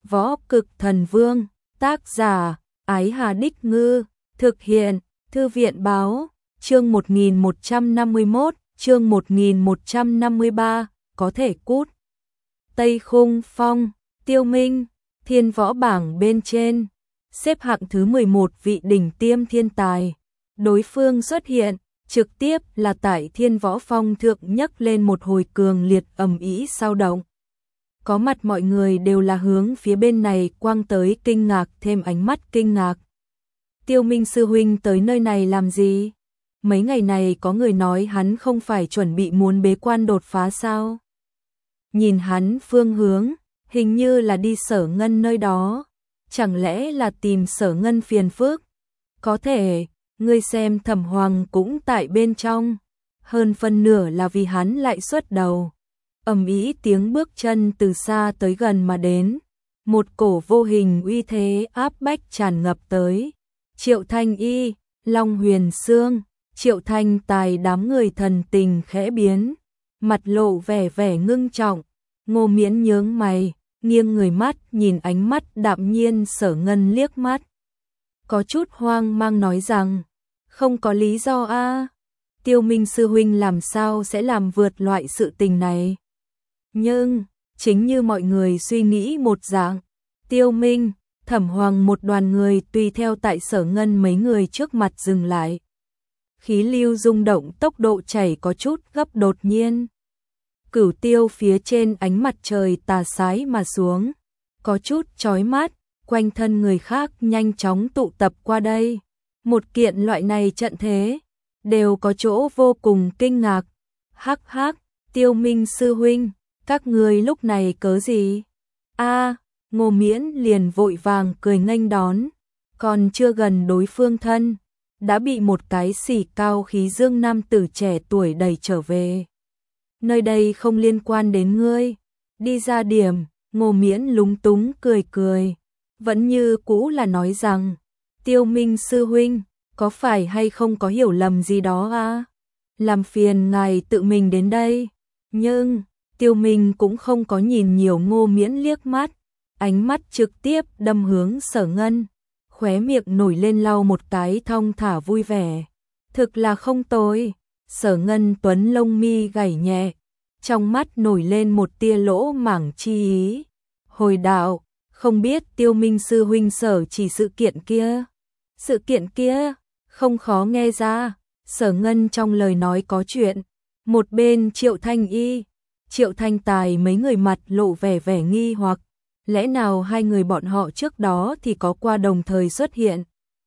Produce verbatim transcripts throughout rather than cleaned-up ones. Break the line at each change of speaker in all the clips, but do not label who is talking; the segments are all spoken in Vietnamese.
Võ Cực Thần Vương, tác giả, Ái Hà Đích Ngư, thực hiện, Thư viện Báo, chương một nghìn một trăm năm mươi mốt, chương một nghìn một trăm năm mươi ba, có thể cút. Tây Khung Phong, Tiêu Minh, thiên võ bảng bên trên, xếp hạng thứ mười một vị đỉnh tiêm thiên tài. Đối phương xuất hiện, trực tiếp là tại thiên võ phong thượng nhấc lên một hồi cường liệt ầm ĩ sao động. Có mặt mọi người đều là hướng phía bên này quang tới kinh ngạc thêm ánh mắt kinh ngạc. Tiêu Minh sư huynh tới nơi này làm gì? Mấy ngày này có người nói hắn không phải chuẩn bị muốn bế quan đột phá sao? Nhìn hắn phương hướng, hình như là đi Sở Ngân nơi đó. Chẳng lẽ là tìm Sở Ngân phiền phức? Có thể, ngươi xem Thẩm Hoàng cũng tại bên trong. Hơn phân nửa là vì hắn lại xuất đầu. Ầm ĩ tiếng bước chân từ xa tới gần mà đến. Một cổ vô hình uy thế áp bách tràn ngập tới. Triệu Thanh Y, Long Huyền Sương, Triệu Thanh Tài đám người thần tình khẽ biến. Mặt lộ vẻ vẻ ngưng trọng. Ngô Miễn nhướng mày, nghiêng người mắt nhìn ánh mắt đạm nhiên Sở Ngân liếc mắt. Có chút hoang mang nói rằng, không có lý do a. Tiêu Minh sư huynh làm sao sẽ làm vượt loại sự tình này. Nhưng, chính như mọi người suy nghĩ một dạng, Tiêu Minh, Thẩm Hoàng một đoàn người tùy theo tại Sở Ngân mấy người trước mặt dừng lại. Khí lưu rung động tốc độ chảy có chút gấp đột nhiên. Cửu tiêu phía trên ánh mặt trời tà sái mà xuống, có chút chói mắt, quanh thân người khác nhanh chóng tụ tập qua đây. Một kiện loại này trận thế, đều có chỗ vô cùng kinh ngạc. Hắc hắc, Tiêu Minh sư huynh, các người lúc này cớ gì? A, Ngô Miễn liền vội vàng cười nghênh đón, còn chưa gần đối phương thân, đã bị một cái xỉ cao khí dương nam tử trẻ tuổi đẩy trở về. Nơi đây không liên quan đến ngươi, đi ra điểm. Ngô Miễn lúng túng cười cười, vẫn như cũ là nói rằng, Tiêu Minh sư huynh, có phải hay không có hiểu lầm gì đó à? Làm phiền ngài tự mình đến đây. Nhưng, Tiêu Minh cũng không có nhìn nhiều Ngô Miễn liếc mắt, ánh mắt trực tiếp đâm hướng Sở Ngân, khóe miệng nổi lên lau một cái thong thả vui vẻ. Thực là không tồi. Sở Ngân tuấn lông mi gảy nhẹ, trong mắt nổi lên một tia lỗ mảng chi ý. Hồi đạo, không biết Tiêu Minh sư huynh sở chỉ sự kiện kia. Sự kiện kia, không khó nghe ra. Sở Ngân trong lời nói có chuyện. Một bên Triệu Thanh Y, Triệu Thanh Tài mấy người mặt lộ vẻ vẻ nghi hoặc. Lẽ nào hai người bọn họ trước đó thì có qua đồng thời xuất hiện?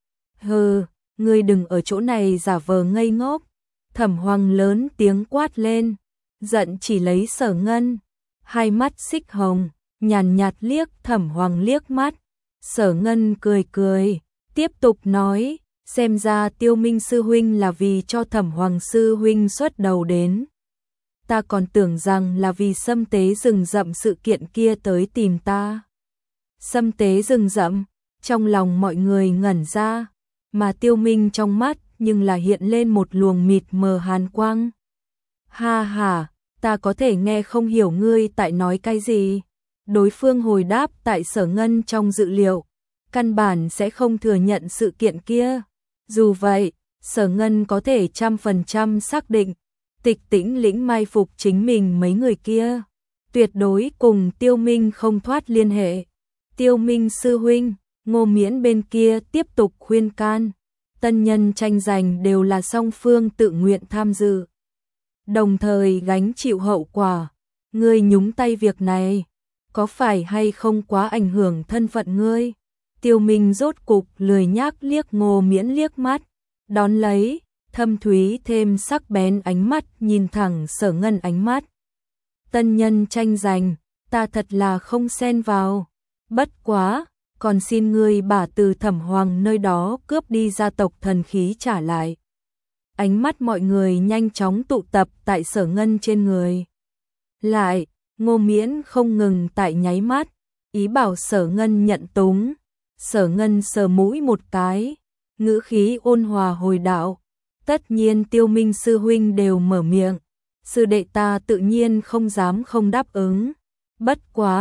Hừ, ngươi đừng ở chỗ này giả vờ ngây ngốc. Thẩm Hoàng lớn tiếng quát lên, giận chỉ lấy Sở Ngân, hai mắt xích hồng, nhàn nhạt liếc Thẩm Hoàng liếc mắt. Sở Ngân cười cười, tiếp tục nói, xem ra Tiêu Minh sư huynh là vì cho Thẩm Hoàng sư huynh xuất đầu đến. Ta còn tưởng rằng là vì xâm tế rừng rậm sự kiện kia tới tìm ta. Xâm tế rừng rậm, trong lòng mọi người ngẩn ra, mà Tiêu Minh trong mắt nhưng là hiện lên một luồng mịt mờ hàn quang. Ha ha, ta có thể nghe không hiểu ngươi tại nói cái gì. Đối phương hồi đáp tại Sở Ngân trong dự liệu, căn bản sẽ không thừa nhận sự kiện kia. Dù vậy, Sở Ngân có thể trăm phần trăm xác định, Tịch Tĩnh lĩnh mai phục chính mình mấy người kia, tuyệt đối cùng Tiêu Minh không thoát liên hệ. Tiêu Minh sư huynh, Ngô Miễn bên kia tiếp tục khuyên can. Tân nhân tranh giành đều là song phương tự nguyện tham dự, đồng thời gánh chịu hậu quả. Ngươi nhúng tay việc này, có phải hay không quá ảnh hưởng thân phận ngươi? Tiêu Minh rốt cục lười nhác liếc Ngô Miễn liếc mắt, đón lấy, thâm thúy thêm sắc bén ánh mắt nhìn thẳng Sở Ngân ánh mắt. Tân nhân tranh giành, ta thật là không xen vào. Bất quá, còn xin ngươi bả từ Thẩm Hoàng nơi đó cướp đi gia tộc thần khí trả lại. Ánh mắt mọi người nhanh chóng tụ tập tại Sở Ngân trên người. Lại, Ngô Miễn không ngừng tại nháy mắt, ý bảo Sở Ngân nhận túng. Sở Ngân sờ mũi một cái, ngữ khí ôn hòa hồi đạo, tất nhiên Tiêu Minh sư huynh đều mở miệng, sư đệ ta tự nhiên không dám không đáp ứng. Bất quá,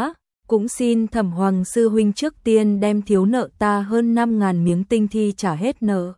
cũng xin Thẩm Hoàng sư huynh trước tiên đem thiếu nợ ta hơn năm ngàn miếng tinh thi trả hết nợ.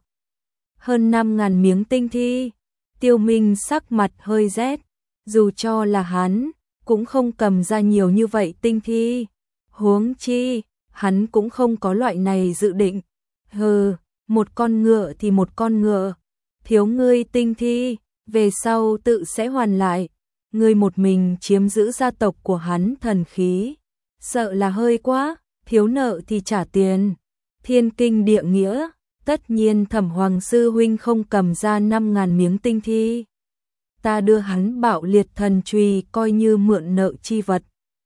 Hơn năm ngàn miếng tinh thi, Tiêu Minh sắc mặt hơi rét, dù cho là hắn, cũng không cầm ra nhiều như vậy tinh thi. Huống chi, hắn cũng không có loại này dự định. Hừ, một con ngựa thì một con ngựa, thiếu ngươi tinh thi, về sau tự sẽ hoàn lại. Ngươi một mình chiếm giữ gia tộc của hắn thần khí, sợ là hơi quá, thiếu nợ thì trả tiền. Thiên kinh địa nghĩa, tất nhiên Thẩm Hoàng sư huynh không cầm ra năm ngàn miếng tinh thi. Ta đưa hắn Bạo Liệt Thần Chùy coi như mượn nợ chi vật.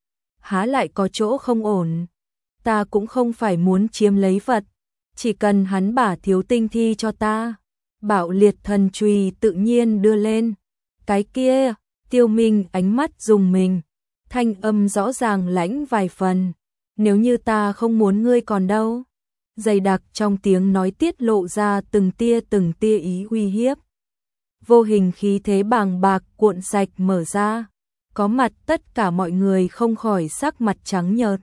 Há lại có chỗ không ổn. Ta cũng không phải muốn chiếm lấy vật, chỉ cần hắn bả thiếu tinh thi cho ta. Bạo Liệt Thần Chùy tự nhiên đưa lên. Cái kia, Tiêu Minh ánh mắt dùng mình, thanh âm rõ ràng lãnh vài phần. Nếu như ta không muốn ngươi còn đâu. Dày đặc trong tiếng nói tiết lộ ra từng tia từng tia ý uy hiếp. Vô hình khí thế bàng bạc cuộn sạch mở ra, có mặt tất cả mọi người không khỏi sắc mặt trắng nhợt.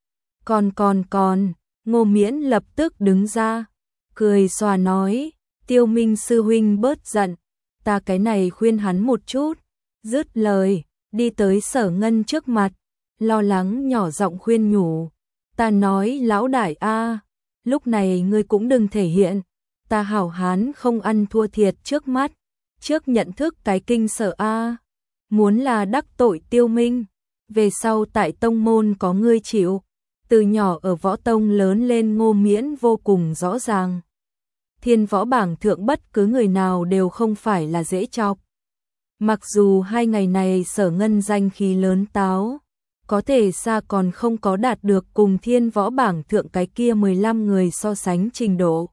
Còn còn còn, Ngô Miễn lập tức đứng ra, cười xòa nói, Tiêu Minh sư huynh bớt giận, ta cái này khuyên hắn một chút. Dứt lời, đi tới Sở Ngân trước mặt, lo lắng nhỏ giọng khuyên nhủ, ta nói lão đại a, lúc này ngươi cũng đừng thể hiện, ta hảo hán không ăn thua thiệt trước mắt, trước nhận thức cái kinh sợ a, muốn là đắc tội Tiêu Minh, về sau tại tông môn có ngươi chịu. Từ nhỏ ở võ tông lớn lên Ngô Miễn vô cùng rõ ràng. Thiên võ bảng thượng bất cứ người nào đều không phải là dễ chọc. Mặc dù hai ngày này Sở Ngân danh khí lớn táo, có thể xa còn không có đạt được cùng thiên võ bảng thượng cái kia mười lăm người so sánh trình độ.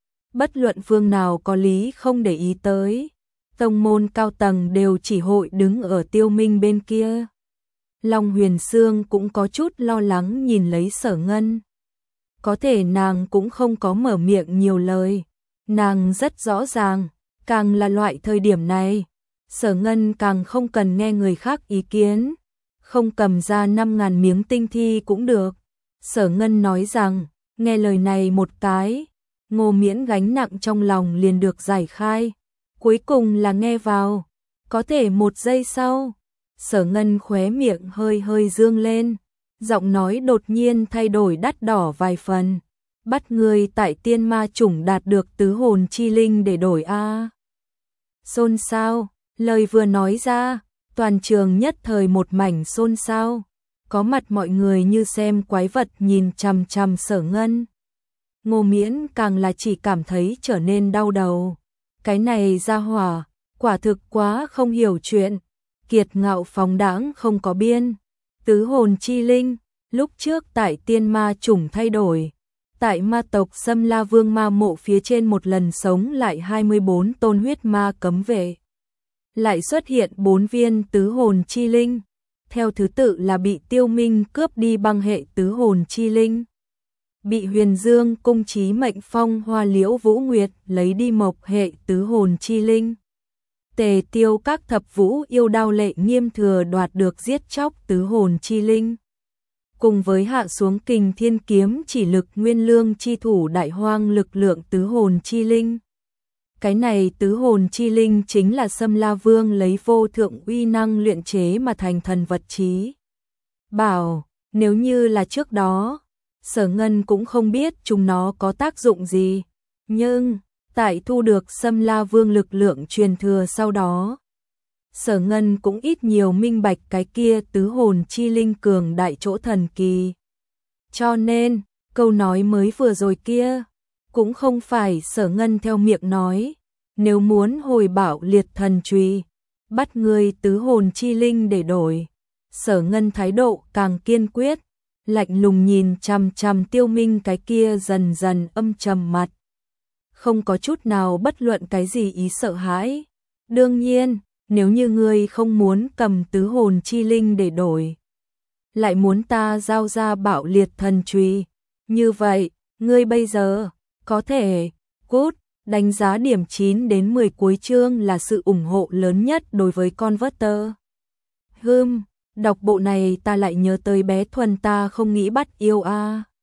Bất luận phương nào có lý không để ý tới, tông môn cao tầng đều chỉ hội đứng ở Tiêu Minh bên kia. Long Huyền Sương cũng có chút lo lắng nhìn lấy Sở Ngân. Có thể nàng cũng không có mở miệng nhiều lời. Nàng rất rõ ràng, càng là loại thời điểm này, Sở Ngân càng không cần nghe người khác ý kiến. Không cầm ra năm ngàn miếng tinh thi cũng được. Sở Ngân nói rằng, nghe lời này một cái, Ngô Miễn gánh nặng trong lòng liền được giải khai. Cuối cùng là nghe vào, có thể một giây sau, Sở Ngân khóe miệng hơi hơi dương lên, giọng nói đột nhiên thay đổi đắt đỏ vài phần. Bắt người tại tiên ma chủng đạt được tứ hồn chi linh để đổi a. Xôn xao, lời vừa nói ra, toàn trường nhất thời một mảnh xôn xao, có mặt mọi người như xem quái vật nhìn chằm chằm Sở Ngân. Ngô Miễn càng là chỉ cảm thấy trở nên đau đầu. Cái này ra hỏa, quả thực quá không hiểu chuyện, kiệt ngạo phóng đãng không có biên. Tứ hồn chi linh, lúc trước tại tiên ma chủng thay đổi, tại ma tộc Xâm La Vương ma mộ phía trên một lần sống lại hai mươi bốn tôn huyết ma cấm vệ. Lại xuất hiện bốn viên tứ hồn chi linh, theo thứ tự là bị Tiêu Minh cướp đi băng hệ tứ hồn chi linh, bị Huyền Dương cung trí mệnh phong hoa liễu vũ nguyệt lấy đi mộc hệ tứ hồn chi linh. Tề Tiêu các thập vũ yêu đao lệ nghiêm thừa đoạt được giết chóc tứ hồn chi linh. Cùng với hạ xuống kình thiên kiếm chỉ lực nguyên lương chi thủ đại hoang lực lượng tứ hồn chi linh. Cái này tứ hồn chi linh chính là Xâm La Vương lấy vô thượng uy năng luyện chế mà thành thần vật chí. Bảo, nếu như là trước đó, Sở Ngân cũng không biết chúng nó có tác dụng gì. Nhưng, tại thu được Xâm La Vương lực lượng truyền thừa sau đó, Sở Ngân cũng ít nhiều minh bạch cái kia tứ hồn chi linh cường đại chỗ thần kỳ. Cho nên, câu nói mới vừa rồi kia, cũng không phải Sở Ngân theo miệng nói, nếu muốn hồi Bạo Liệt Thần Chùy, bắt người tứ hồn chi linh để đổi. Sở Ngân thái độ càng kiên quyết, lạnh lùng nhìn chằm chằm Tiêu Minh cái kia dần dần âm trầm mặt. Không có chút nào bất luận cái gì ý sợ hãi. Đương nhiên, nếu như ngươi không muốn cầm tứ hồn chi linh để đổi, lại muốn ta giao ra Bạo Liệt Thần Chùy, như vậy, ngươi bây giờ có thể cút. Đánh giá điểm chín đến mười cuối chương là sự ủng hộ lớn nhất đối với Converter. Hừm, Đọc bộ này ta lại nhớ tới bé Thuần ta không nghĩ bắt yêu a.